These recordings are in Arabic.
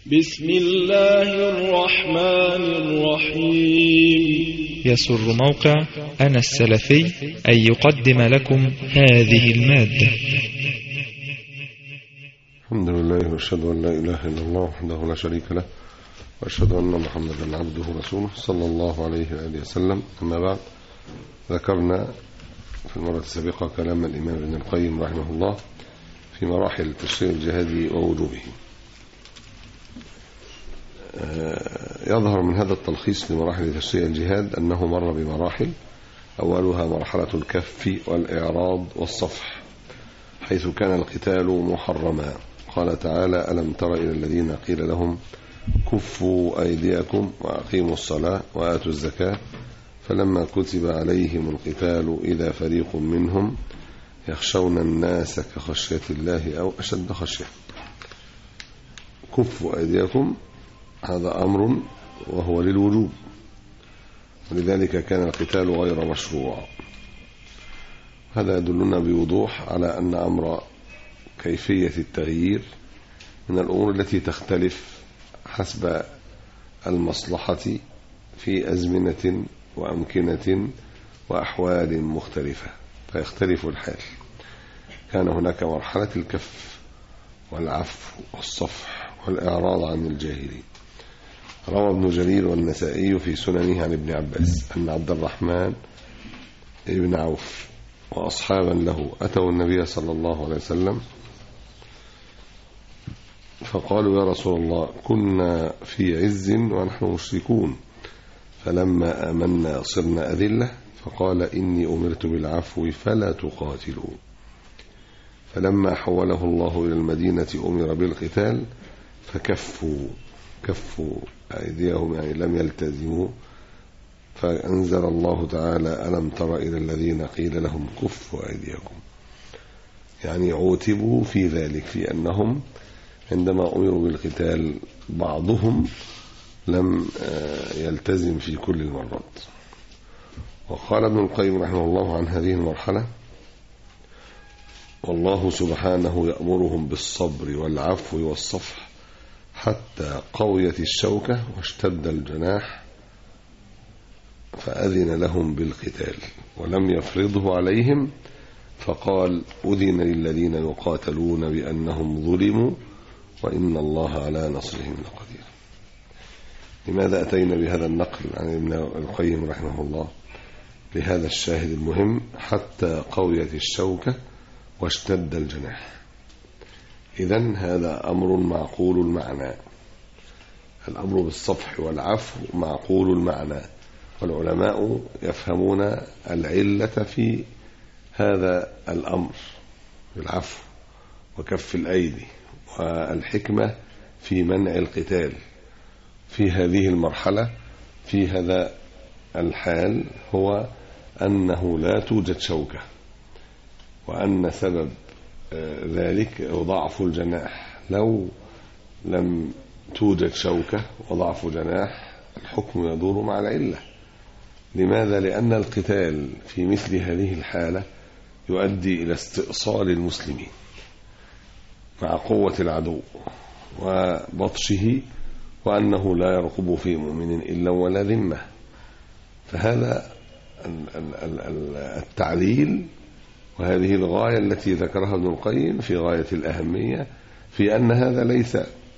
بسم الله الرحمن الرحيم. يسر موقع أنا السلفي أن يقدم لكم هذه المادة. الحمد لله وأشهد أن لا إله إلا الله وحده لا شريك له، وأشهد أن محمدا عبده ورسوله صلى الله عليه وآله وسلم. أما بعد، ذكرنا في المرة السابقة كلام الإمام ابن القيم رحمه الله في مراحل التشريع الجهادي ووجوبه. يظهر من هذا التلخيص لمراحل تشريع الجهاد أنه مر بمراحل، أولها مرحلة الكف والإعراض والصفح، حيث كان القتال محرما. قال تعالى: ألم تر إلى الذين قيل لهم كفوا أيديكم وأقيموا الصلاة وآتوا الزكاة فلما كتب عليهم القتال إذا فريق منهم يخشون الناس كخشية الله أو أشد خشية. كفوا أيديكم هذا أمر وهو للوجوب، ولذلك كان القتال غير مشروع. هذا يدلنا بوضوح على أن أمر كيفية التغيير من الأمور التي تختلف حسب المصلحة في أزمنة وأمكنة وأحوال مختلفة، فيختلف الحال. كان هناك مرحلة الكف والعفو والصفح والإعراض عن الجاهلين. روى ابن جرير والنسائي في سننه عن ابن عباس أن عبد الرحمن ابن عوف وأصحابا له أتوا النبي صلى الله عليه وسلم فقالوا: يا رسول الله، كنا في عز ونحن مشركون، فلما آمنا صرنا أذلة، فقال: إني أمرت بالعفو فلا تقاتلوا. فلما حوله الله إلى المدينة أمر بالقتال فكفوا أيديهم، يعني لم يلتزموا، فأنزل الله تعالى: ألم تر إلى الذين قيل لهم كفوا أيديكم، يعني عوتبوا في ذلك، في أنهم عندما أمروا بالقتال بعضهم لم يلتزم في كل المرات. وقال ابن القيم رحمه الله عن هذه المرحلة: والله سبحانه يأمرهم بالصبر والعفو والصفح حتى قويت الشوكة واشتد الجناح، فأذن لهم بالقتال ولم يفرضه عليهم، فقال: أذن للذين يقاتلون بأنهم ظلموا وإن الله على نصرهم لقدير. لماذا أتينا بهذا النقل عن ابن القيم رحمه الله؟ لهذا الشاهد المهم: حتى قويت الشوكة واشتد الجناح. إذن هذا أمر معقول المعنى. الأمر بالصفح والعفو معقول المعنى، والعلماء يفهمون العلة في هذا الأمر بالعفو وكف الأيدي، والحكمة في منع القتال في هذه المرحلة في هذا الحال هو أنه لا توجد شوكة، وأن سبب ذلك ضعف الجناح. لو لم توجد شوكة وضعف جناح الحكم يدور مع العلة. لماذا؟ لأن القتال في مثل هذه الحالة يؤدي إلى استئصال المسلمين مع قوة العدو وبطشه، وأنه لا يرقب في مؤمن إلا ولا ذمة. فهذا التعليل وهذه الغاية التي ذكرها ابن القيم في غاية الأهمية، في أن هذا ليس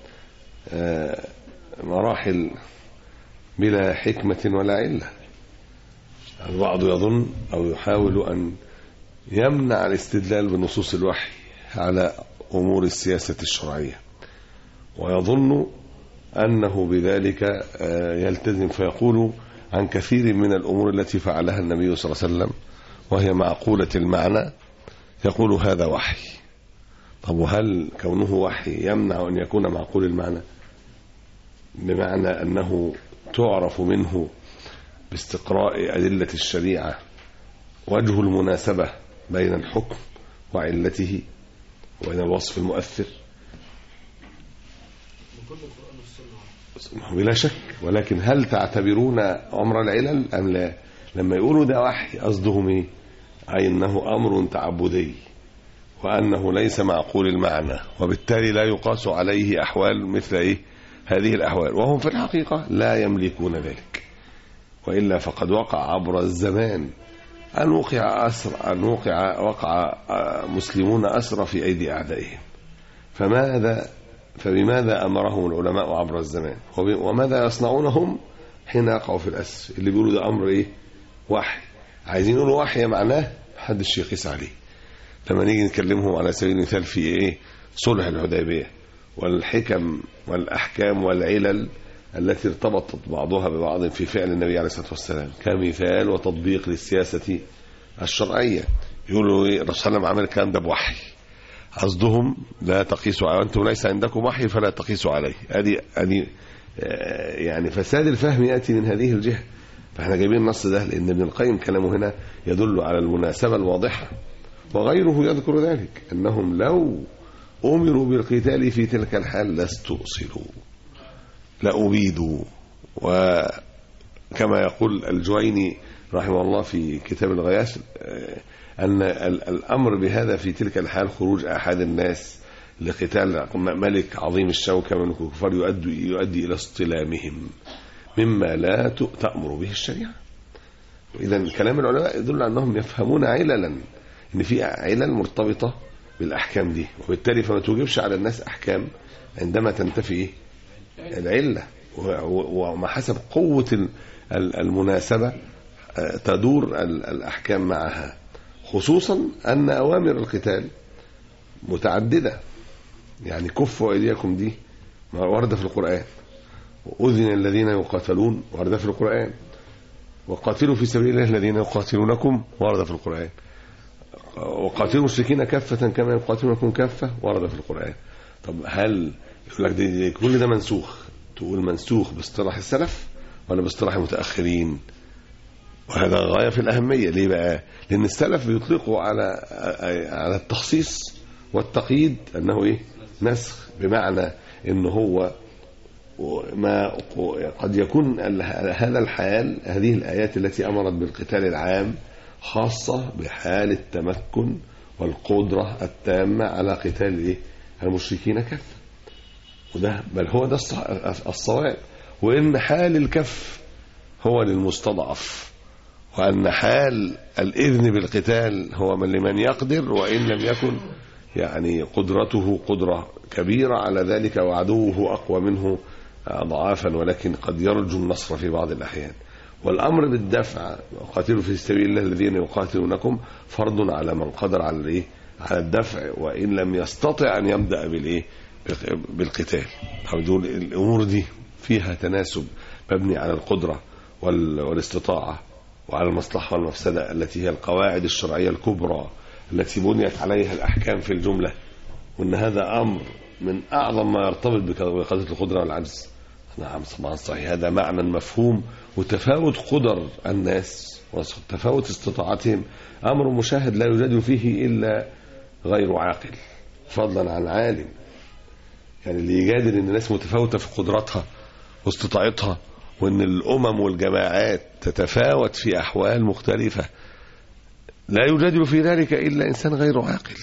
مراحل بلا حكمة ولا علة. البعض يظن أو يحاول أن يمنع الاستدلال بنصوص الوحي على أمور السياسة الشرعية، ويظن أنه بذلك يلتزم، فيقول عن كثير من الأمور التي فعلها النبي صلى الله عليه وسلم وهي معقولة المعنى يقول هذا وحي. طب وهل كونه وحي يمنع أن يكون معقول المعنى؟ بمعنى أنه تعرف منه باستقراء أدلة الشريعة وجه المناسبة بين الحكم وعلته وبين الوصف المؤثر بلا شك. ولكن هل تعتبرون أمر العلل أم لا؟ لما يقولوا ده وحي قصدهم إيه؟ أي أنه أمر تعبدي، وأنه ليس معقول المعنى، وبالتالي لا يقاس عليه أحوال مثل هذه الأحوال، وهم في الحقيقة لا يملكون ذلك، وإلا فقد وقع عبر الزمان أن وقع مسلمون أسرى في أيدي أعدائهم. فبماذا أمرهم العلماء عبر الزمان، وماذا يصنعونهم حين يقعوا في الأسر؟ اللي بيقولوا ده أمر إيه؟ وحي. عايزين يقولوا وحي معناه محدش يقيس عليه. لما نيجي نكلمهم على سبيل المثال في إيه؟ صلح الحديبية والحكم والأحكام والعلل التي ارتبطت بعضها ببعض في فعل النبي عليه الصلاة والسلام كمثال وتطبيق للسياسة الشرعية، يقولوا إيه؟ الرسول صلى الله عليه وسلم عمل الكلام ده بوحي. قصدهم لا تقيسوا عليه، أنتم ليس عندكم وحي فلا تقيسوا عليه. أدي يعني فساد الفهم يأتي من هذه الجهة. فاحنا جايبين النص ده لأن ابن القيم كلامه هنا يدل على المناسبة الواضحة، وغيره يذكر ذلك أنهم لو أمروا بالقتال في تلك الحال لاستؤصلوا لأبيدوا. وكما يقول الجويني رحمه الله في كتاب الغياث أن الأمر بهذا في تلك الحال خروج أحد الناس لقتال ملك عظيم الشوكة من الكفار يؤدي إلى اصطلامهم مما لا تأمر به الشريعة. إذن كلام العلماء يدل على أنهم يفهمون عللا، إن في علل مرتبطة بالأحكام دي، وبالتالي فما توجبش على الناس أحكام عندما تنتفي العلة، وما حسب قوة المناسبة تدور الأحكام معها، خصوصا أن أوامر القتال متعددة. يعني كفوا أيديكم دي وردة في القرآن، وأذن الذين يقاتلون وردة في القرآن، وقاتلوا في سبيل الله الذين يقاتلونكم وردة في القرآن، وقاتلوا المشركين كافة كما يقاتلونكم كافة وردة في القرآن. طب هل يقول لك دي كل ده منسوخ؟ تقول منسوخ باصطلاح السلف ولا باصطلاح المتأخرين؟ وهذا غاية في الأهمية. ليه بقى؟ لأن السلف بيطلقوا على التخصيص والتقييد أنه إيه؟ نسخ، بمعنى أنه هو ما قد يكون هذا الحال، هذه الآيات التي أمرت بالقتال العام خاصة بحال التمكن والقدرة التامة على قتال المشركين كافة، وده بل هو ده الصواب، وإن حال الكف هو للمستضعف، وأن حال الإذن بالقتال هو من لمن يقدر، وإن لم يكن يعني قدرته قدرة كبيرة على ذلك وعدوه أقوى منه ضعافا، ولكن قد يرجو النصر في بعض الأحيان. والأمر بالدفع، قاتلوا في سبيل الله الذين يقاتلونكم، فرض على من قدر على الدفع، وإن لم يستطع أن يبدأ بالقتال. دول الأمور دي فيها تناسب مبني على القدرة والاستطاعة وعلى المصلحة والمفسدة، التي هي القواعد الشرعية الكبرى التي بنيت عليها الأحكام في الجملة، وأن هذا أمر من أعظم ما يرتبط بقضية القدرة والعجز. نعم طبعا صحيح، هذا معنى مفهوم، وتفاوت قدر الناس وتفاوت استطاعتهم أمر مشاهد لا يوجد فيه إلا غير عاقل فضلا عن عالم. يعني اللي يجادل أن الناس متفاوتة في قدراتها واستطاعتها، وأن الأمم والجماعات تتفاوت في أحوال مختلفة، لا يوجد في ذلك إلا إنسان غير عاقل.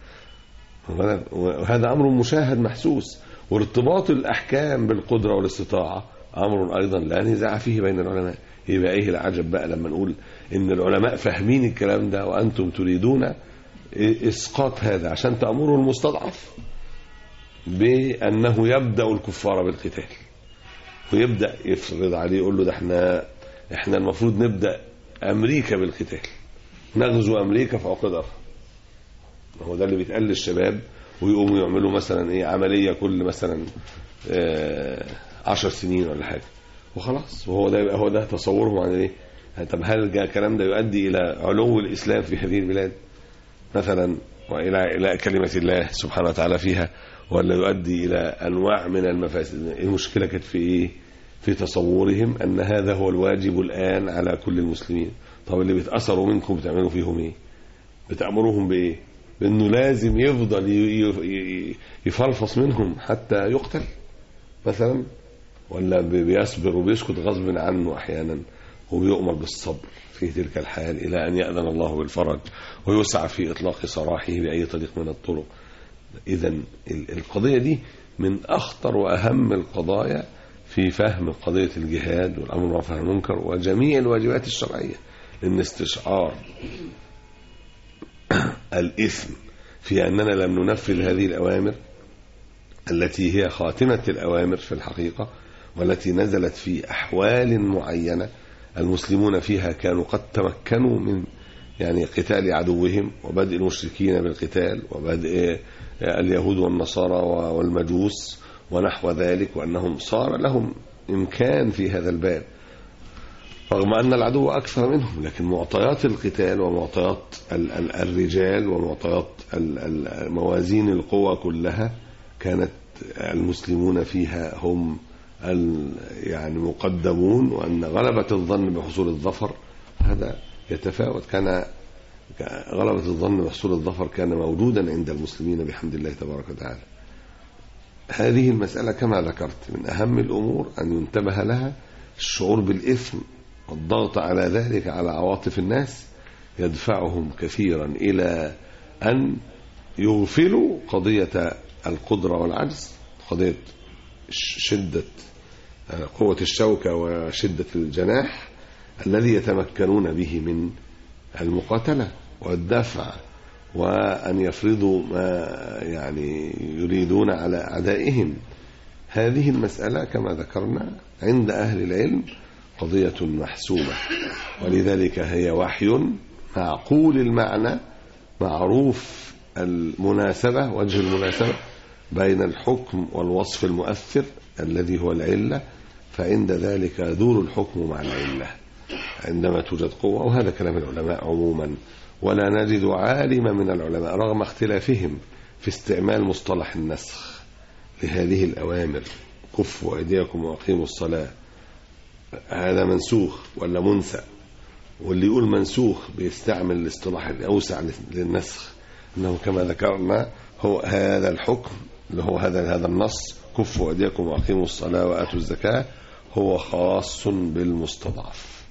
وهذا أمر مشاهد محسوس. وارتباط الأحكام بالقدرة والاستطاعة أمر أيضا لا نزاع فيه بين العلماء. يبقى إيه العجب بقى لما نقول إن العلماء فاهمين الكلام ده وأنتم تريدون إسقاط هذا عشان تأمروا المستضعف بأنه يبدأ الكفار بالقتال، ويبدأ يفرض عليه، يقول له ده احنا المفروض نبدأ أمريكا بالقتال، نغزو أمريكا في عقدها. هو ده اللي بيتقال للشباب، ويقوموا يعملوا مثلا عملية كل مثلا 10 سنين ولا حاجة وخلاص. وهو ده تصورهم عن طب هل الكلام ده يؤدي إلى علو الإسلام في هذه البلاد مثلا، وإلى كلمة الله سبحانه وتعالى فيها، ولا يؤدي إلى أنواع من المفاسد؟ المشكلة كانت في في تصورهم أن هذا هو الواجب الآن على كل المسلمين. طب اللي بيتأثروا منكم بتعملوا فيهم بتأمروهم بأنه لازم يفضل يفلفص منهم حتى يقتل مثلا، ولا بيصبر وبيسكت غصب عنه أحيانا، وبيؤمر بالصبر في تلك الحال إلى أن يأذن الله بالفرج ويسعى في إطلاق سراحه بأي طريق من الطرق. إذن القضية دي من أخطر وأهم القضايا في فهم قضية الجهاد والأمر بالمعروف والنهي عن المنكر وجميع الواجبات الشرعية، لأن استشعار الإثم في أننا لم ننفذ هذه الأوامر التي هي خاتمة الأوامر في الحقيقة، والتي نزلت في أحوال معينة المسلمون فيها كانوا قد تمكنوا من يعني قتال عدوهم وبدء المشركين بالقتال وبدء اليهود والنصارى والمجوس ونحو ذلك، وأنهم صار لهم إمكان في هذا الباب رغم أن العدو أكثر منهم، لكن معطيات القتال ومعطيات الرجال ومعطيات موازين القوى كلها كانت المسلمون فيها هم يعني مقدمون، وأن غلبة الظن بحصول الظفر هذا يتفاوت. كان غلبة الظن بحصول الظفر كان موجودا عند المسلمين بحمد الله تبارك وتعالى. هذه المسألة كما ذكرت من أهم الأمور أن ينتبه لها، الشعور بالإثم والضغط على ذلك على عواطف الناس يدفعهم كثيرا إلى أن يغفلوا قضية القدرة والعجز، قضية شدة قوة الشوكة وشدة الجناح الذي يتمكنون به من المقاتلة والدفع، وأن يفرضوا ما يعني يريدون على أعدائهم. هذه المسألة كما ذكرنا عند أهل العلم قضية محسومة، ولذلك هي وحي معقول المعنى معروف المناسبة، وجه المناسبة بين الحكم والوصف المؤثر الذي هو العلة، فعند ذلك دور الحكم مع العلة عندما توجد قوة. وهذا كلام العلماء عموما، ولا نجد عالما من العلماء رغم اختلافهم في استعمال مصطلح النسخ لهذه الأوامر، كفوا أيديكم وأقيموا الصلاة، هذا منسوخ ولا منسأ؟ واللي يقول منسوخ بيستعمل الاصطلاح الأوسع للنسخ، أنه كما ذكرنا هو هذا الحكم اللي هو هذا النص كفوا أيديكم وأقيموا الصلاة وآتوا الزكاة هو خاص بالمستضعف،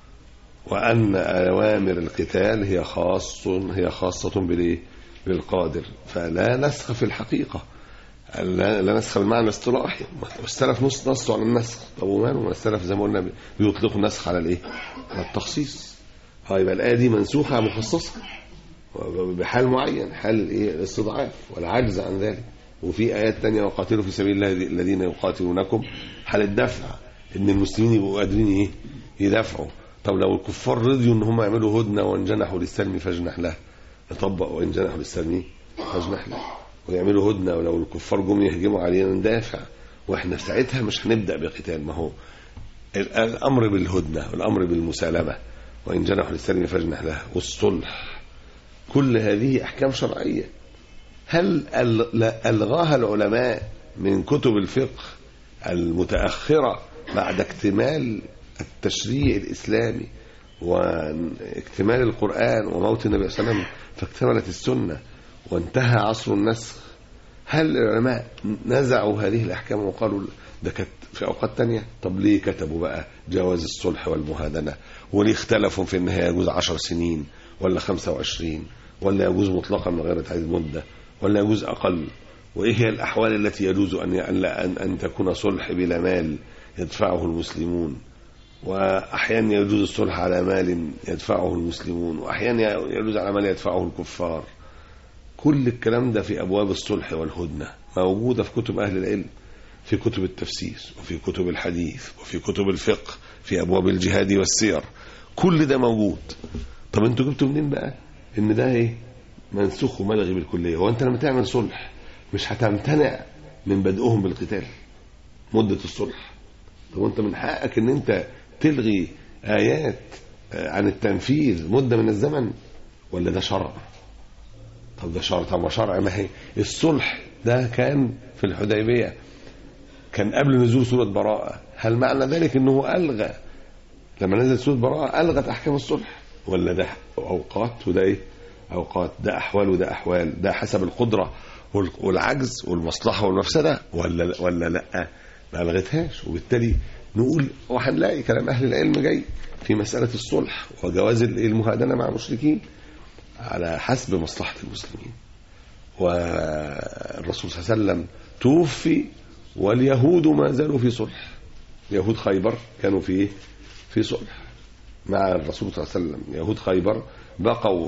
وأن أوامر القتال هي خاصة بالقادر، فلا نسخ في الحقيقة، لا نسخ بالمعنى الاصطلاحي. والسلف نصوا على النسخ، طب وماله؟ السلف زي ما قلنا بيطلقوا النسخ على الايه؟ على التخصيص. يبقى الآية دي منسوخة مخصصة بحال معين، حال الايه؟ الاستضعاف والعجز عن ذلك. وفي آيات تانية وقاتلوا في سبيل الله الذين يقاتلونكم حال الدفع، ان المسلمين يبقوا قادرين ايه؟ يدافعوا. طب لو الكفار رضيوا ان هم يعملوا هدنة وان جنحوا للسلم فاجنح له، نطبق وان جنحوا للسلم فاجنح له، ويعملوا هدنة، ولو الكفار جم يهجموا علينا ندافع، واحنا في ساعتها مش هنبدأ بقتال. ما هو الأمر بالهدنة والأمر بالمسالمة وإن جنحوا للسلم فاجنح له والصلح، كل هذه أحكام شرعية. هل ألغاها العلماء من كتب الفقه المتأخرة بعد اكتمال التشريع الإسلامي واكتمال القرآن وموت النبي صلى الله عليه وسلم فاكتملت السنة وانتهى عصر النسخ؟ هل العلماء نزعوا هذه الأحكام وقالوا ده كانت في أوقات تانية؟ طب ليه كتبوا بقى جواز الصلح والمهادنة؟ وليه اختلفوا في النهاية يجوز 10 سنين ولا 25 ولا يجوز مطلقا من غير تعديد مدة ولا يجوز أقل؟ وإيه هي الأحوال التي يجوز أن تكون صلح بلا مال يدفعه المسلمون، وأحيانا يجوز الصلح على مال يدفعه المسلمون، وأحيانا يجوز على مال يدفعه الكفار؟ كل الكلام ده في أبواب الصلح والهدنة موجودة في كتب أهل العلم، في كتب التفسير وفي كتب الحديث وفي كتب الفقه، في أبواب الجهاد والسير، كل ده موجود. طب انتوا جبتوا منين بقى ان ده ايه؟ منسوخ وملغي بالكلية؟ هو انت لما تعمل صلح مش هتمتنع من بدءهم بالقتال مدة الصلح؟ طب انت من حقك ان انت تلغي آيات عن التنفيذ مدة من الزمن، ولا ده شرع؟ طب ده شرع. طب شرع، ما هي الصلح ده كان في الحديبية، كان قبل نزول سورة براءة. هل معنى ذلك انه ألغى لما نزل سورة براءة ألغت أحكام الصلح؟ ولا ده أوقات وده ايه؟ أوقات، ده أحوال وده أحوال، ده حسب القدرة والعجز والمصلحة والمفسدة، ولا لا ما ألغتهاش؟ وبالتالي نقول وهنلاقي كلام أهل العلم جاي في مسألة الصلح وجواز المهادنة مع المشركين على حسب مصلحة المسلمين. والرسول صلى الله عليه وسلم توفي واليهود ما زالوا في صلح. يهود خيبر كانوا في صلح مع الرسول صلى الله عليه وسلم. يهود خيبر بقوا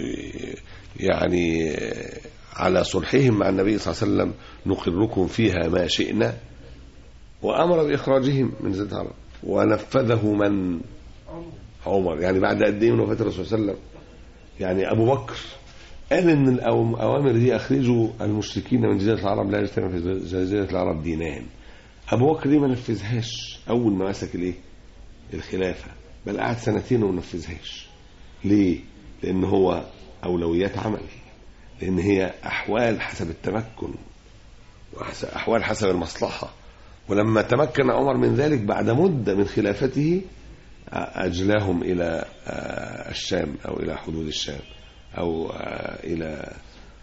يعني على صلحهم مع النبي صلى الله عليه وسلم، نقركم فيها ما شئنا، وأمر بإخراجهم من جزيرة العرب. ونفذه من؟ عمر. يعني بعد قد ايه من وفاة الرسول صلى الله عليه وسلم؟ يعني أبو بكر قال إن الأوامر دي أخرجوا المشركين من جزيرة العرب، لا يجتمع في جزيرة العرب دينان. أبو بكر ليه ما نفذهاش أول ما مسك الخلافة؟ بل قعد سنتين وما نفذهاش. ليه؟ لأن هو أولويات عمل، لأن هي أحوال حسب التمكن وأحوال حسب المصلحة. ولما تمكن عمر من ذلك بعد مدة من خلافته أجلاهم إلى الشام أو إلى حدود الشام أو إلى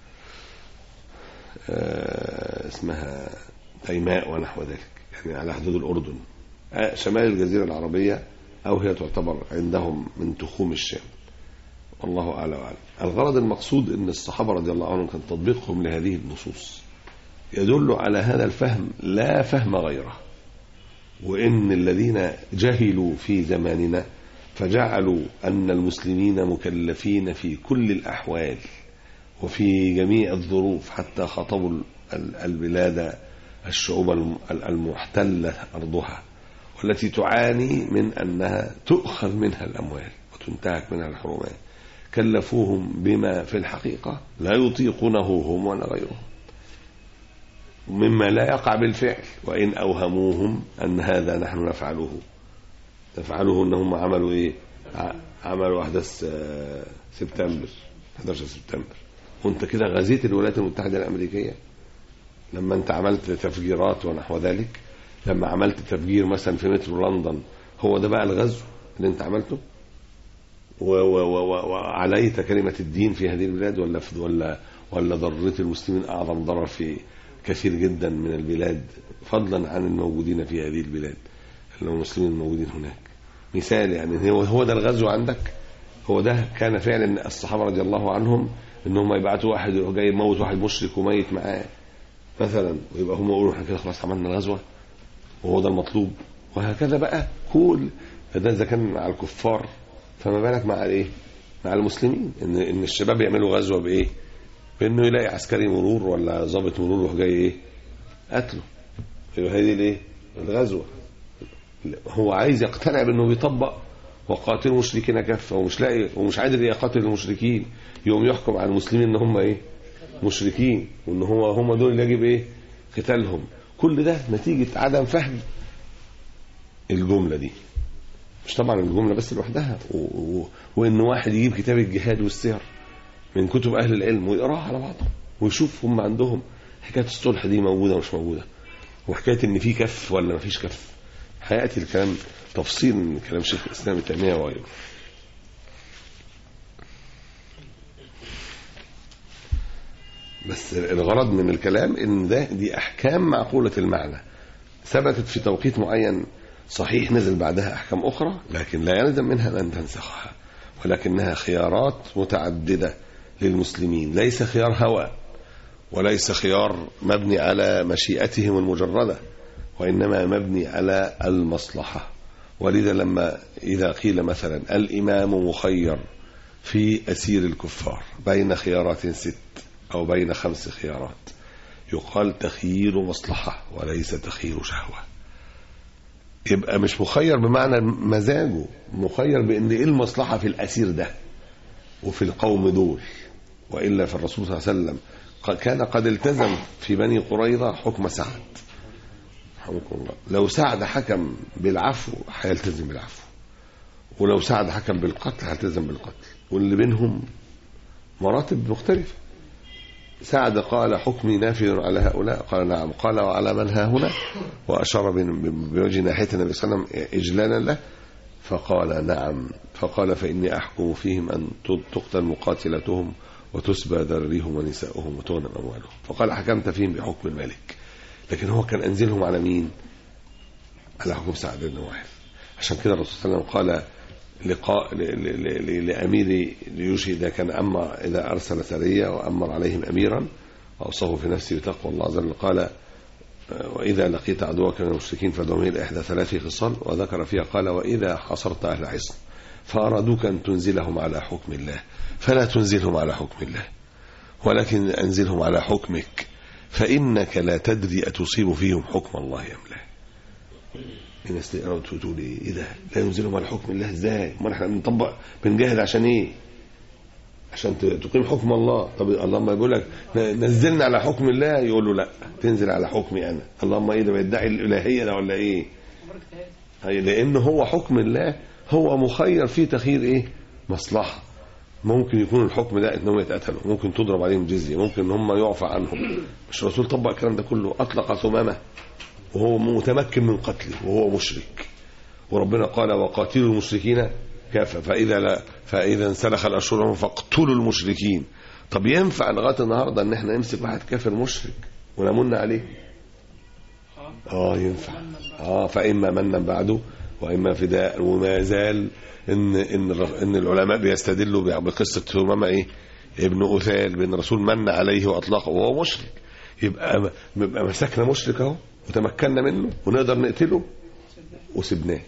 اسمها تيماء ونحو ذلك، يعني على حدود الأردن شمال الجزيرة العربية، أو هي تعتبر عندهم من تخوم الشام. والله أعلى وأعلم. الغرض المقصود أن الصحابة رضي الله عنهم كان تطبيقهم لهذه النصوص يدل على هذا الفهم لا فهم غيره، وإن الذين جهلوا في زماننا فجعلوا أن المسلمين مكلفين في كل الأحوال وفي جميع الظروف، حتى خاطبوا البلاد الشعوب المحتلة أرضها والتي تعاني من أنها تؤخذ منها الأموال وتنتهك منها الحرمات، كلفوهم بما في الحقيقة لا يطيقونه هم ولا غيرهم، مما لا يقع بالفعل، وإن أوهموهم أن هذا نحن نفعله أنهم عملوا إيه؟ عملوا أحداث سبتمبر 11 سبتمبر، وانت كده غزيت الولايات المتحدة الأمريكية لما انت عملت تفجيرات ونحو ذلك. لما عملت تفجير مثلا في مترو لندن، هو ده بقى الغزو اللي انت عملته؟ وعليت كلمة الدين في هذه البلاد ولا ضررت المسلمين أعظم ضرر في كثير جدا من البلاد، فضلا عن الموجودين في هذه البلاد اللي هم المسلمين الموجودين هناك. مثال يعني هو ده الغزو عندك؟ هو ده كان فعلا الصحابة رضي الله عنهم انهم يبعتوا واحد جاي يموت واحد مشرك وميت معاه مثلا، ويبقى هم يقولوا احنا كده خلاص عملنا الغزوة وهو ده المطلوب؟ وهكذا بقى كل ده اذا كان مع الكفار، فما بالك مع الايه؟ مع المسلمين. ان الشباب يعملوا غزوة بايه؟ بانه يلاقي عسكري مرور ولا ضابط مرور وهو جاي ايه؟ قتله. يبقى هذه الايه؟ الغزوة. هو عايز يقتنع بانه بيطبق وقاتل المشركين كافة، ومش لاقي ومش قادر يقاتل المشركين، يوم يحكم على المسلمين ان هم ايه؟ مشركين، وان هم دول اللي يجب ايه؟ قتالهم. كل ده نتيجة عدم فهم الجملة دي. مش طبعا الجملة بس لوحدها، وان واحد يجيب كتاب الجهاد والسير من كتب اهل العلم ويقراها على بعضهم ويشوف هم عندهم حكاية الصلح دي موجودة ومش موجودة، وحكاية ان في كف ولا ما فيش كف. هيأتي الكلام تفصيل من كلام شيخ الإسلام ابن تيمية وغيره. بس الغرض من الكلام ان دي احكام معقولة المعنى ثبتت في توقيت معين، صحيح نزل بعدها احكام اخرى، لكن لا يلزم منها ان تنسخها، ولكنها خيارات متعددة للمسلمين، ليس خيار هوى وليس خيار مبني على مشيئتهم المجردة، وإنما مبني على المصلحة. ولذا لما إذا قيل مثلا الإمام مخير في أسير الكفار بين خيارات 6 أو بين 5 خيارات، يقال تخيير مصلحة وليس تخيير شهوة. يبقى مش مخير بمعنى مزاجه، مخير بأن إيه المصلحة في الأسير ده وفي القوم دول. وإلا فالرسول صلى الله عليه وسلم كان قد التزم في بني قريظة حكم سعد، لو سعد حكم بالعفو هيلتزم بالعفو، ولو سعد حكم بالقتل هيلتزم بالقتل، واللي بينهم مراتب مختلفة. سعد قال حكمي نافذ على هؤلاء، قال نعم، قال وعلى من ها هنا، وأشار بوجه ناحية النبي صلى الله عليه وسلم إجلالا له، فقال نعم، فقال فإني أحكم فيهم أن تقتل مقاتلتهم وتسبى ذريهم ونساؤهم وتغنم أموالهم. فقال حكمت فيهم بحكم الملك، لكن هو كان أنزلهم على مين؟ على حكم سعد بن معاذ. عشان كده الرسول صلى الله عليه وسلم قال لأمير ليوشي إذا كان إذا أرسل سرية وأمر عليهم أميرا أوصاه في نفسه بتقوى الله عز وجل. قال وإذا لقيت عدوك من المشركين فادعهم إلى إحدى 3 خصال، وذكر فيها قال وإذا حصرت أهل حصن فأرادوك أن تنزلهم على حكم الله فلا تنزلهم على حكم الله، ولكن أنزلهم على حكمك، فإنك لا تدري أتصيب فيهم حكم الله أم لا. الناس تقول إيه ده لا ينزلهم على حكم الله إزاي؟ ما احنا بنطبق بنجاهد عشان إيه؟ عشان تقيم حكم الله. طب الله ما يقول لك نزلنا على حكم الله، يقول له لا تنزل على حكمي أنا. اللهم إيه ده بيدعي الإلهية ده ولا إيه؟ لأن هو حكم الله هو مخير فيه تخيير إيه؟ مصلحة. ممكن يكون الحكم ده انهم يتقتلوا، ممكن تضرب عليهم جزية، ممكن ان هم يعفى عنهم. مش الرسول طبق الكلام ده كله؟ اطلق ثمامة وهو متمكن من قتله وهو مشرك، وربنا قال وقاتلوا المشركين كافة فإذا انسلخ الأشهر فاقتلوا المشركين. طب ينفع لغاية النهاردة ان احنا نمسك واحد كافر مشرك ونمن عليه؟ ينفع. فإما منا بعده وإما فداء. وما زال ان العلماء بيستدلوا بقصة ثمامة ايه ابن أثال بان الرسول من عليه واطلقه وهو مشرك. يبقى مسكنا مشرك اهو وتمكنا منه ونقدر نقتله وسبناه،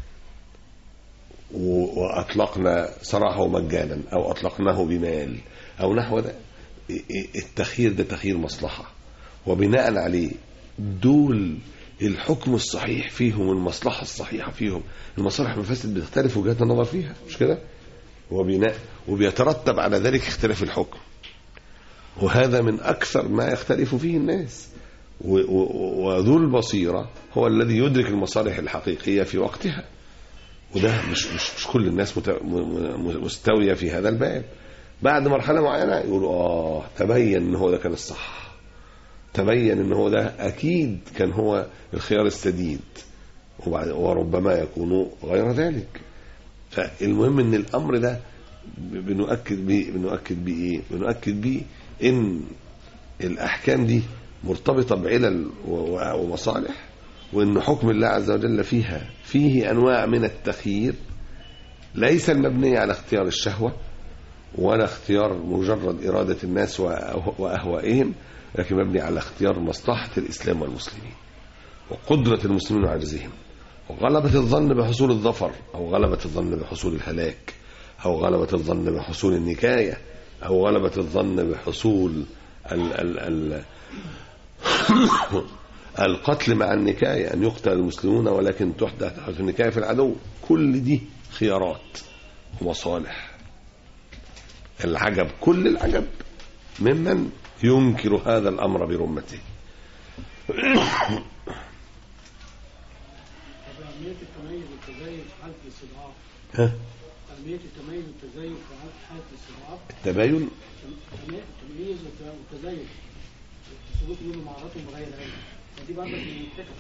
واطلقنا سراحه مجانا او اطلقناه بمال او نحو ده. التخيير ده تخيير مصلحة، وبناء عليه دول الحكم الصحيح فيهم المصلحة الصحيحة فيهم. المصالح والمفاسد بتختلف وجهات النظر فيها، مش كده؟ وبيترتب على ذلك اختلاف الحكم، وهذا من أكثر ما يختلف فيه الناس. وذو البصيرة هو الذي يدرك المصالح الحقيقية في وقتها، وده مش كل الناس مستوية في هذا الباب. بعد مرحلة معينة يقولوا تبين ان هو ده كان الصح، تبين ان هو ده اكيد كان هو الخيار السديد، وربما يكون غير ذلك. فالمهم ان الامر ده بنؤكد بيه بنؤكد بيه ان الاحكام دي مرتبطة بعلل ومصالح، وان حكم الله عز وجل فيه انواع من التخيير ليس المبنية على اختيار الشهوة ولا اختيار مجرد إرادة الناس وأهوائهم، لكن مبني على اختيار مصلحة الإسلام والمسلمين وقدرة المسلمين وعجزهم، وغلبة الظن بحصول الظفر أو غلبة الظن بحصول الهلاك أو غلبة الظن بحصول النكاية أو غلبة الظن بحصول القتل مع النكاية، أن يقتل المسلمون ولكن تحدث النكاية في العدو. كل دي خيارات ومصالح. العجب كل العجب ممن ينكر هذا الأمر برمته. أهمية التميز والتزايد في حالة الاستضعاف. أهمية التميز والتزايد في حالة الاستضعاف. التباين. التمييز والتزايد. الثبوت منه معرضهم بغير علم. ودي برضه من الفكر.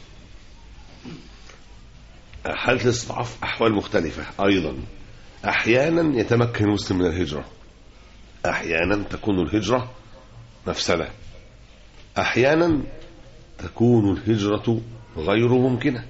حالة الاستضعاف أحوال مختلفة أيضا. أحيانا يتمكن المسلم من الهجرة، أحيانا تكون الهجرة مفسدة، أحيانا تكون الهجرة غير ممكنة.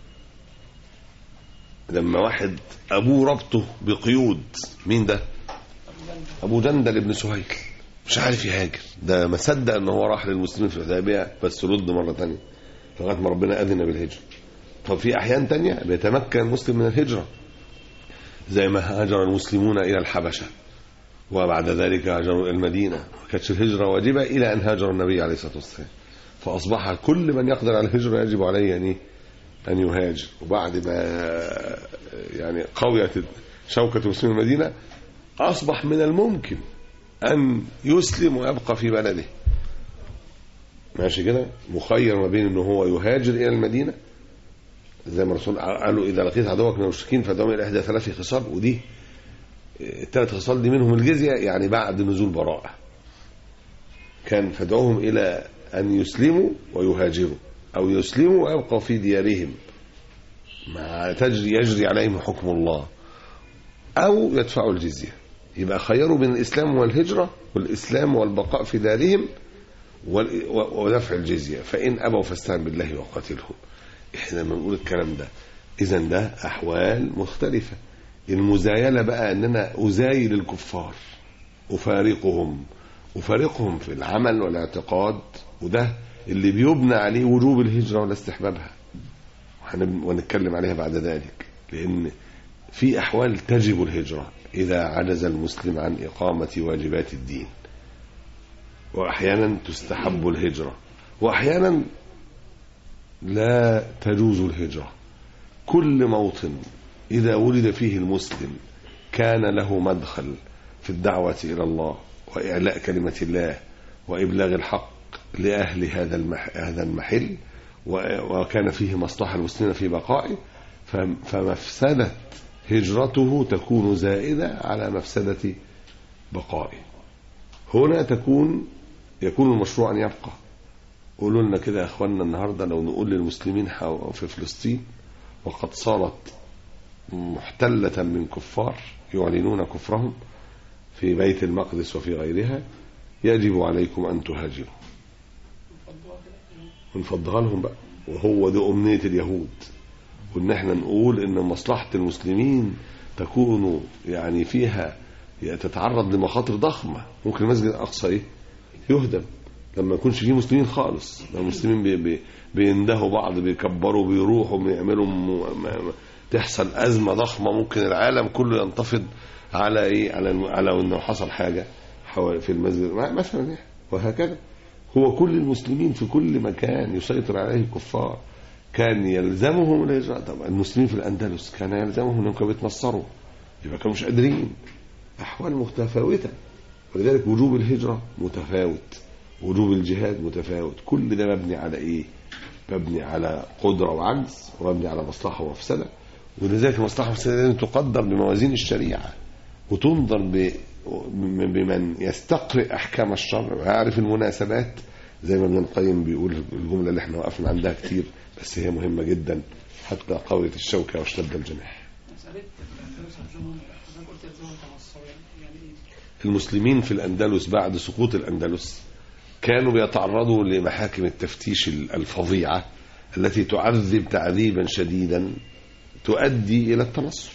لما واحد أبوه ربطه بقيود، مين ده؟ أبو جندل ابن سهيل، مش عارف يهاجر، ده ما صدق أنه هو راح للمسلمين في الحديبية بس رد مرة تانية لغاية ما ربنا أذن بالهجرة. طب في أحيان تانية بيتمكن المسلم من الهجرة، زي ما هاجر المسلمون إلى الحبشة وبعد ذلك هاجروا إلى المدينة، ما كانتش الهجرة واجبة إلى أن هاجر النبي عليه الصلاة والسلام، فأصبح كل من يقدر على الهجرة يجب عليه أن يهاجر. وبعد ما يعني قويت شوكة المسلمين المدينة أصبح من الممكن أن يسلم ويبقى في بلده، ماشي كده، مخير ما بين أنه هو يهاجر إلى المدينة زي ما الرسول قالوا إذا لقيت عدوك من المشركين فادعهم إلى إحدى 3 خصال، ودي ال3 خصال دي منهم الجزية، يعني بعد نزول براءة كان فادعوهم إلى أن يسلموا ويهاجروا أو يسلموا ويبقوا في ديارهم ما يجري عليهم حكم الله، أو يدفعوا الجزية. يبقى خيروا بين الإسلام والهجرة، والإسلام والبقاء في دارهم ودفع الجزية، فإن أبوا فاستعن بالله وقاتلهم. إحنا لما نقول الكلام ده إذن ده أحوال مختلفة. المزايلة بقى أننا أزايل الكفار أفارقهم وفارقهم في العمل والاعتقاد، وده اللي بيبنى عليه وجوب الهجرة ولا استحبابها، ونتكلم عليها بعد ذلك. لأن في أحوال تجب الهجرة إذا عجز المسلم عن إقامة واجبات الدين، وأحيانا تستحب الهجرة، وأحيانا لا تجوز الهجرة. كل موطن إذا ولد فيه المسلم كان له مدخل في الدعوة إلى الله وإعلاء كلمة الله وإبلاغ الحق لأهل هذا المحل، وكان فيه مصلحة المسلمين في بقائه، فمفسدة هجرته تكون زائدة على مفسدة بقائه. هنا يكون المشروع أن يبقى. قولوا لنا كده يا أخواننا النهاردة، لو نقول للمسلمين في فلسطين وقد صارت محتلة من كفار يعلنون كفرهم في بيت المقدس وفي غيرها، يجب عليكم أن تهاجروا، ونفضها لهم بقى. وهو ده أمنية اليهود، وإن احنا نقول إن مصلحة المسلمين تكون يعني فيها تتعرض لمخاطر ضخمة. ممكن المسجد الأقصى يهدم لما يكونش فيه مسلمين خالص. لما المسلمين بيندهوا بعض، بيكبروا، بيروحوا، بيعملوا تحصل أزمة ضخمة، ممكن العالم كله ينتفض على على إنه حصل حاجة في المسجد مثلا. وهكذا هو كل المسلمين في كل مكان يسيطر عليه الكفار كان يلزمهم الهجرة. طبعا المسلمين في الأندلس كان يلزمهم أنهم كانوا بيتنصروا، يبقى كانوا مش قادرين. أحوال متفاوتة، ولذلك وجوب الهجرة متفاوت، وجوب الجهاد متفاوت. كل ده مبني على إيه؟ مبني على قدرة وعجز، ومبني على مصلحة ومفسدة. ولذلك المصلحة والمفسدة تقدر بموازين الشريعة، وتنظر بمن يستقرئ أحكام الشرع ويعرف المناسبات. زي ما ابن القيم بيقول الجملة اللي احنا وقفنا عندها كتير، بس هي مهمة جدا: حتى قوية الشوكة واشتد الجناح. المسلمين في الأندلس بعد سقوط الأندلس كانوا بيتعرضوا لمحاكم التفتيش الفظيعة التي تعذب تعذيبا شديدا تؤدي إلى التنصر.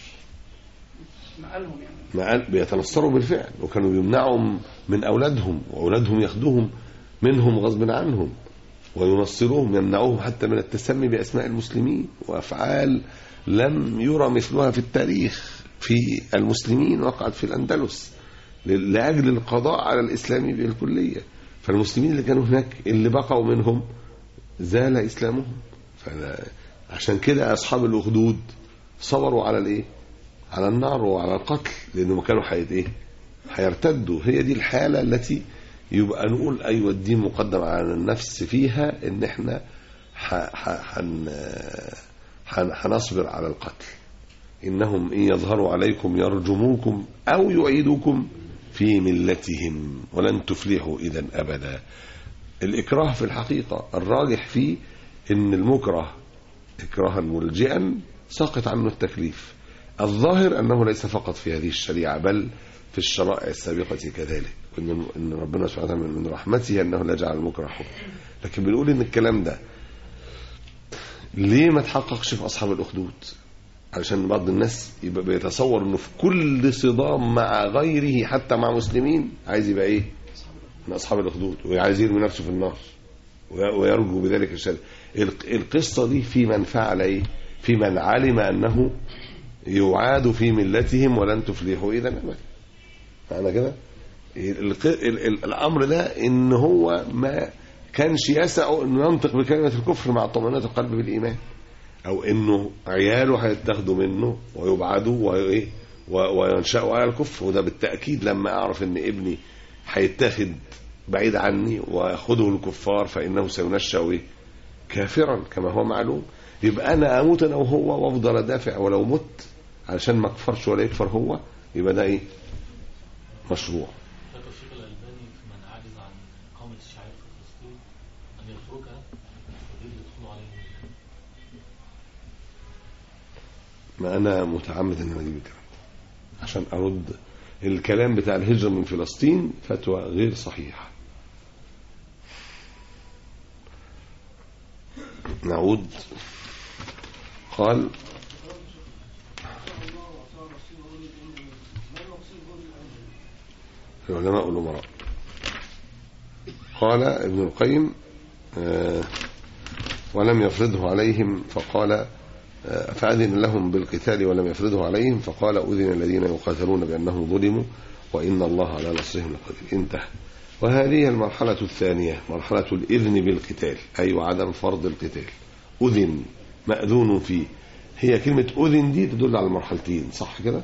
بيتنصروا بالفعل، وكانوا يمنعهم من أولادهم، وأولادهم ياخدوهم منهم غصب عنهم وينصروهم، يمنعوهم حتى من التسمي بأسماء المسلمين، وأفعال لم يرى مثلها في التاريخ في المسلمين وقعت في الأندلس لأجل القضاء على الإسلام بالكلية. فالمسلمين اللي كانوا هناك اللي بقوا منهم زال إسلامهم. عشان كده أصحاب الأخدود صبروا على على النار وعلى القتل، لأنهم كانوا هيرتدوا. هي دي الحالة التي يبقى نقول أيوة الدين مقدم على النفس فيها، إن إحنا هنصبر على القتل. إنهم إن يظهروا عليكم يرجموكم أو يعيدوكم في ملتهم ولن تفلحوا إذن أبدا. الإكراه في الحقيقة الراجح فيه إن المكره إكراها ملجئا ساقط عنه التكليف. الظاهر أنه ليس فقط في هذه الشريعة بل في الشرائع السابقة كذلك، إن ربنا سبحانه وتعالى من رحمته أنه لا جعل المكره حكم. لكن بنقول إن الكلام ده ليه ما تحققش في أصحاب الأخدود؟ علشان بعض الناس يبقى بيتصور إنه في كل صدام مع غيره حتى مع مسلمين عايز يبقى من أصحاب الأخدود، وعايز يرمي نفسه في النار ويرجو بذلك الشر. القصة دي في من فعل في من علم أنه يعاد في ملتهم ولن تفلحوا إذا أبدا. معنى كده الأمر ده إن هو ما كانش يسعه إنه ينطق بكلمة الكفر مع طمأنينة القلب بالإيمان، أو إنه عياله هيتاخدوا منه ويبعدوا وينشأوا على الكفر. وده بالتأكيد لما أعرف إن ابني هيتاخد بعيد عني ويأخذه الكفار فإنه سينشأ كافرا كما هو معلوم. يبقى أنا أموت أنا وهو وأفضل أدافع ولو مت علشان ما كفرش ولا يكفر هو، يبقى ده مشروع. الشيخ الألباني في من عاجز عن إقامة الشعائر في فلسطين أن يتركها ويدخلوا عليه. ما أنا متعمد أن أجيب الكلام عشان أرد الكلام بتاع الهجرة من فلسطين فتوى غير صحيحة. نعود. قال العلماء والأمراء قال ابن القيم ولم يفرضه عليهم فقال فأذن لهم بالقتال ولم يفرضه عليهم فقال أذن الذين يقاتلون بأنهم ظلموا وإن الله على نصرهم لقدير. انتهى. وهذه المرحلة الثانية مرحلة الإذن بالقتال، أي وعدم فرض القتال. أذن مأذون فيه، هي كلمة أذن دي تدل على المرحلتين، صح كده؟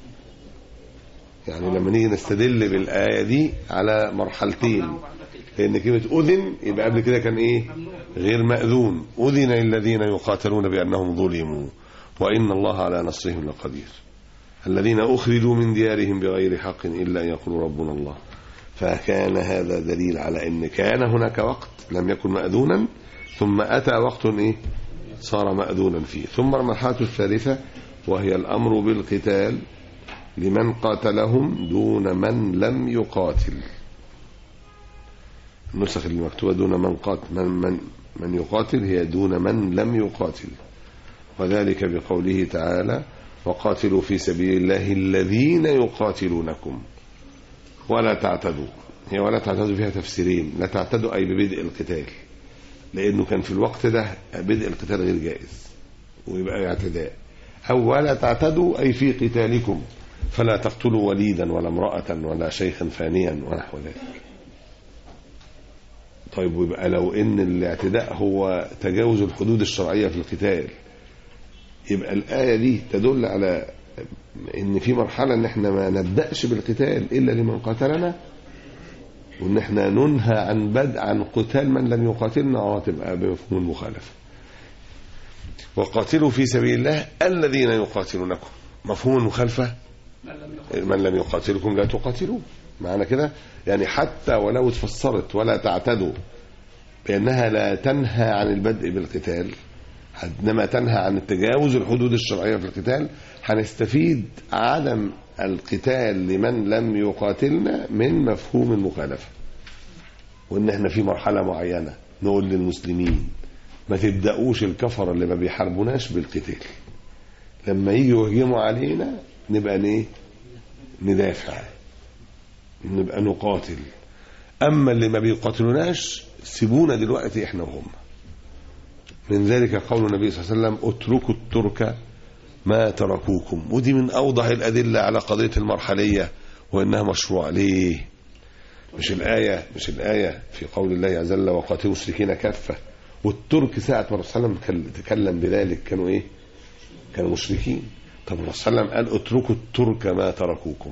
يعني لما نيجي نستدل بالآية دي على مرحلتين، لأن كلمة أذن يبقى قبل كده كان إيه؟ غير مأذون. أذن الذين يقاتلون بأنهم ظلموا وإن الله على نصرهم لقدير. الذين أخرجوا من ديارهم بغير حق إلا أن يقولوا ربنا الله. فكان هذا دليل على أن كان هناك وقت لم يكن مأذونا، ثم أتى وقت إيه؟ صار مأذونا فيه. ثم المرحلة الثالثة وهي الأمر بالقتال لمن قاتلهم دون من لم يقاتل. النسخ اللي مكتوبة دون من يقاتل هي دون من لم يقاتل، وذلك بقوله تعالى وقاتلوا في سبيل الله الذين يقاتلونكم ولا تعتدوا. هي ولا تعتدوا فيها تفسيرين، لا تعتدوا أي ببدء القتال، لأنه كان في الوقت ده بدء القتال غير جائز ويبقى اعتداء، أو ولا تعتدوا أي في قتالكم فلا تقتلوا وليدا ولا امرأة ولا شيخا فانيا ونحو ذلك. طيب ويبقى لو ان الاعتداء هو تجاوز الحدود الشرعية في القتال، يبقى الآية دي تدل على ان في مرحلة ان احنا ما نبدأش بالقتال الا لمن قاتلنا، وان احنا ننهى عن قتال من لم يقاتلنا، تبقى بمفهوم المخالفة. وقاتلوا في سبيل الله الذين يقاتلونكم، مفهوم المخالفة من لم يقاتلكم لا تقاتلوا. معنى كده يعني حتى ولو اتفسرت ولا تعتدوا بأنها لا تنهى عن البدء بالقتال، إنما تنهى عن التجاوز الحدود الشرعية في القتال، هنستفيد عدم القتال لمن لم يقاتلنا من مفهوم المخالفة. وإن احنا في مرحلة معينة نقول للمسلمين ما تبدأوش الكفر اللي ما بيحاربوناش بالقتال، لما يجوا يهجموا علينا نبقى ندافع، نبقى نقاتل. أما اللي ما بيقاتلوناش سيبونا دلوقتي إحنا وهم. من ذلك قول النبي صلى الله عليه وسلم اتركوا الترك ما تركوكم، ودي من أوضح الأدلة على قضية المرحلية وإنها مشروع. ليه؟ مش الآية في قول الله عز وجل وقاتلوا المشركين كافة، والترك ساعة ما الرسول صلى الله عليه وسلم تكلم بذلك كانوا إيه؟ كانوا مشركين. طب الرسول صلى الله عليه وسلم قال اتركوا الترك ما تركوكم،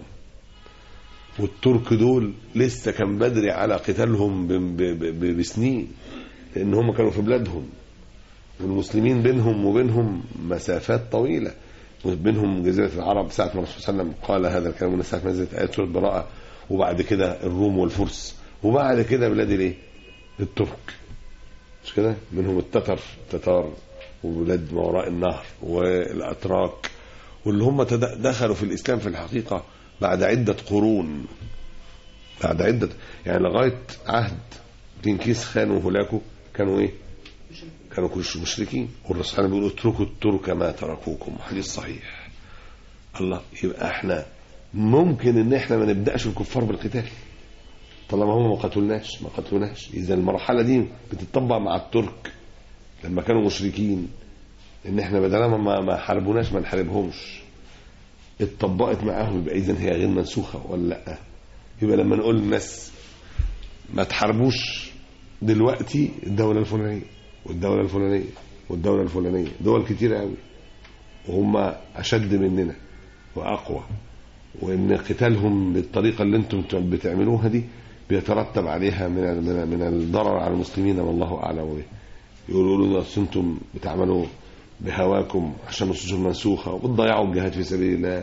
والترك دول لسه كان بدري على قتالهم بسنين، لأن هم كانوا في بلادهم، والمسلمين بينهم وبينهم مسافات طويلة، وبينهم جزيرة العرب ساعة ما الرسول صلى الله عليه وسلم قال هذا الكلام، من ساعة ما نزلت آيات سورة براءة، وبعد كده الروم والفرس، وبعد كده بلاد الايه؟ الترك، مش كده؟ منهم التتار وبلاد ما وراء النهر والأتراك، واللي هم دخلوا في الإسلام في الحقيقة بعد عدة قرون، بعد عدة يعني لغاية عهد جنكيز خان وهولاكو كانوا ايه؟ كانوا مشركين. والرسول بيقول اتركوا الترك ما تركوكم، حديث صحيح. الله، يبقى احنا ممكن ان احنا ما نبدأش الكفار بالقتال طالما هم ما قتلوناش. اذا المرحلة دي بتطبق مع الترك لما كانوا مشركين، ان احنا بدل ما حاربوناش ما نحاربهمش، اتطبقت معاهم، يبقى اذا هي غير منسوخة ولا لا؟ يبقى لما نقول للناس ما تحاربوش دلوقتي الدولة الفلانية والدولة الفلانية والدولة الفلانية، دول كتيرة قوي وهم أشد مننا وأقوى، وإن قتالهم بالطريقة اللي انتم بتعملوها دي بيترتب عليها من الضرر على المسلمين والله أعلم به. يقولوا لنا انتم بتعملوا بهواكم عشان نصوص منسوخة وبتضيعوا الجهاد في سبيل الله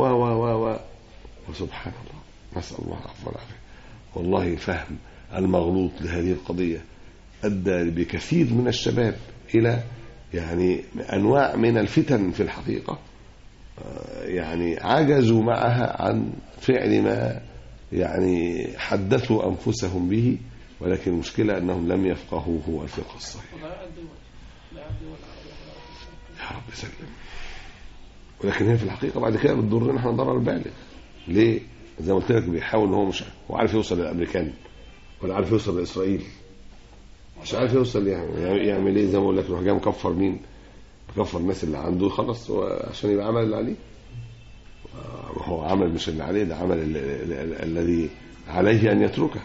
وسبحان الله، نسأل الله العفو والعافية. والله الفهم المغلوط لهذه القضية أدى بكثير من الشباب إلى يعني أنواع من الفتن في الحقيقة، يعني عجزوا معها عن فعل ما يعني حدثوا أنفسهم به، ولكن المشكلة أنهم لم يفقهوا هو الفقه الصحيح. يا رب سلم. ولكن هي في الحقيقة بعد كده بتضرنا احنا ضرر بالغ. ليه؟ زي ما قلت لك بيحاول هو مش هو عارف يوصل للأمريكان ولا عارف يوصل لإسرائيل، مش عارف يوصل يعمل ايه؟ زي ما اقول لك، يروح جاي مكفر مين؟ مكفر الناس اللي عنده خلاص عشان يبقى عمل اللي عليه. هو عمل مش اللي عليه، ده عمل الذي عليه أن يتركه.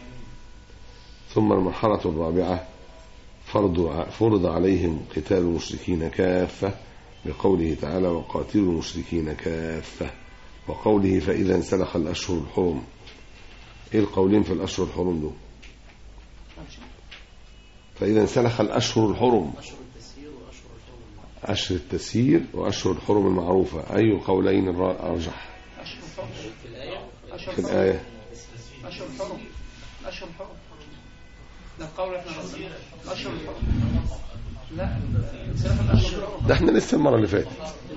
ثم المرحلة الرابعة فرض عليهم قتال المشركين كافة بقوله تعالى وقاتلوا المشركين كافة، وقوله فإذا انسلخ الأشهر الحرم. ايه القولين في الأشهر الحرم دول؟ فإذا انسلخ الأشهر الحرم، أشهر التسيير وأشهر الحرم المعروفة، أي القولين أرجح في الآية؟ أشهر الحرم، أشهر الحرم ده القول احنا رأسنا أشهر الحرم. لا ده احنا لسه المرة اللي فاتت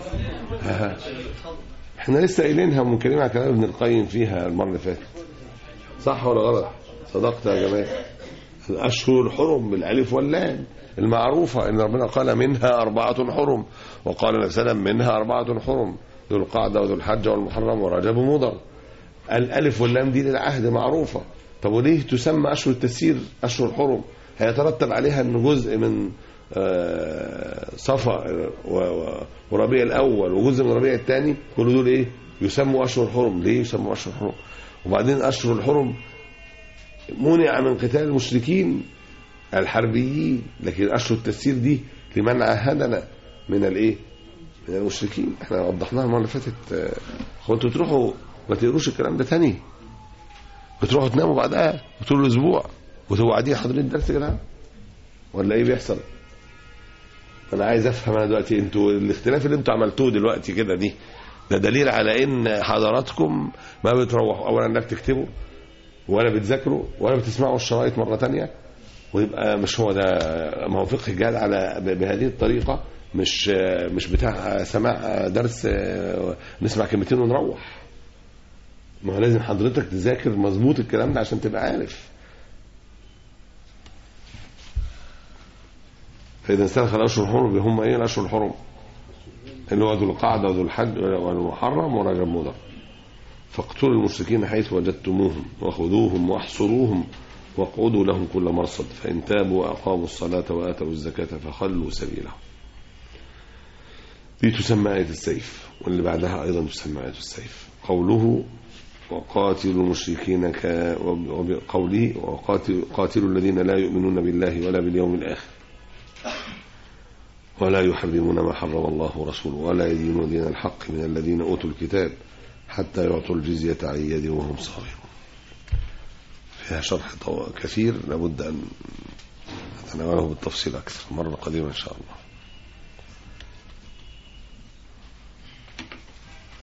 احنا لسه قايلينها ومنكرين على كلام ابن القيم فيها المرة اللي فاتت، صح ولا غلط؟ صدقت يا جماعة. الأشهر الحرم بالألف واللام المعروفة، إن ربنا قال منها 4 حرم، وقال النبي صلى الله عليه وسلم منها 4 حرم، ذو القعدة وذو الحجة والمحرم ورجب ومضر. الألف واللام دي للعهد معروفة. طب وليه تسمى أشهر التسيير أشهر الحرم؟ هيترتب عليها أن جزء من صفا وربيع الأول وجزء من ربيع الثاني كل دول إيه؟ يسموا أشهر الحرم. ليه يسموا أشهر الحرم؟ وبعدين أشهر الحرم منع من قتال المشركين الحربيين، لكن أشهر التسيير دي لمن عاهدنا من الإيه؟ من المشركين. احنا وضحناها المرة اللي فاتت. وانتوا تروحوا ما تقروش الكلام ده تاني، بتروحوا تناموا بعدها طول الأسبوع وتبقوا قاعدين حاضرين الدرس كده، ولا ايه بيحصل؟ انا عايز افهم انا دلوقتي انتوا الاختلاف اللي انتوا عملتوه دلوقتي كده ده دليل على ان حضراتكم ما بتروحوا اولا انك تكتبوا ولا بتذاكروا ولا بتسمعوا الشرايط مرة تانية، ويبقى مش هو ده. ما هو فقه الجهاد على بهذه الطريقة، مش بتاع سماع درس نسمع كلمتين ونروح. ما هو لازم حضرتك تذاكر مظبوط الكلام ده عشان تبقى عارف. فإذا انسلخ الأشهر الحرم، هم ايه الأشهر الحرم؟ اللي هو ذو القعدة وذو الحج والمحرم ورجب مضر. فاقتلوا المشركين حيث وجدتموهم وخذوهم واحصروهم واقعدوا لهم كل مرصد، فإن تابوا وأقاموا الصلاة وآتوا الزكاة فخلوا سبيلهم. دي تسمى آية السيف، واللي بعدها أيضا تسمى آية السيف. قوله وقاتلوا المشركين وقوله قاتلوا الذين لا يؤمنون بالله ولا باليوم الآخر ولا يحرمون ما حرم الله ورسوله ولا يدينون دين الحق من الذين أوتوا الكتاب حتى يعطوا الجزية عن يد وهم صاغرون. فيها شرح كثير لابد أن نتناوله بالتفصيل أكثر مرة قديمة إن شاء الله.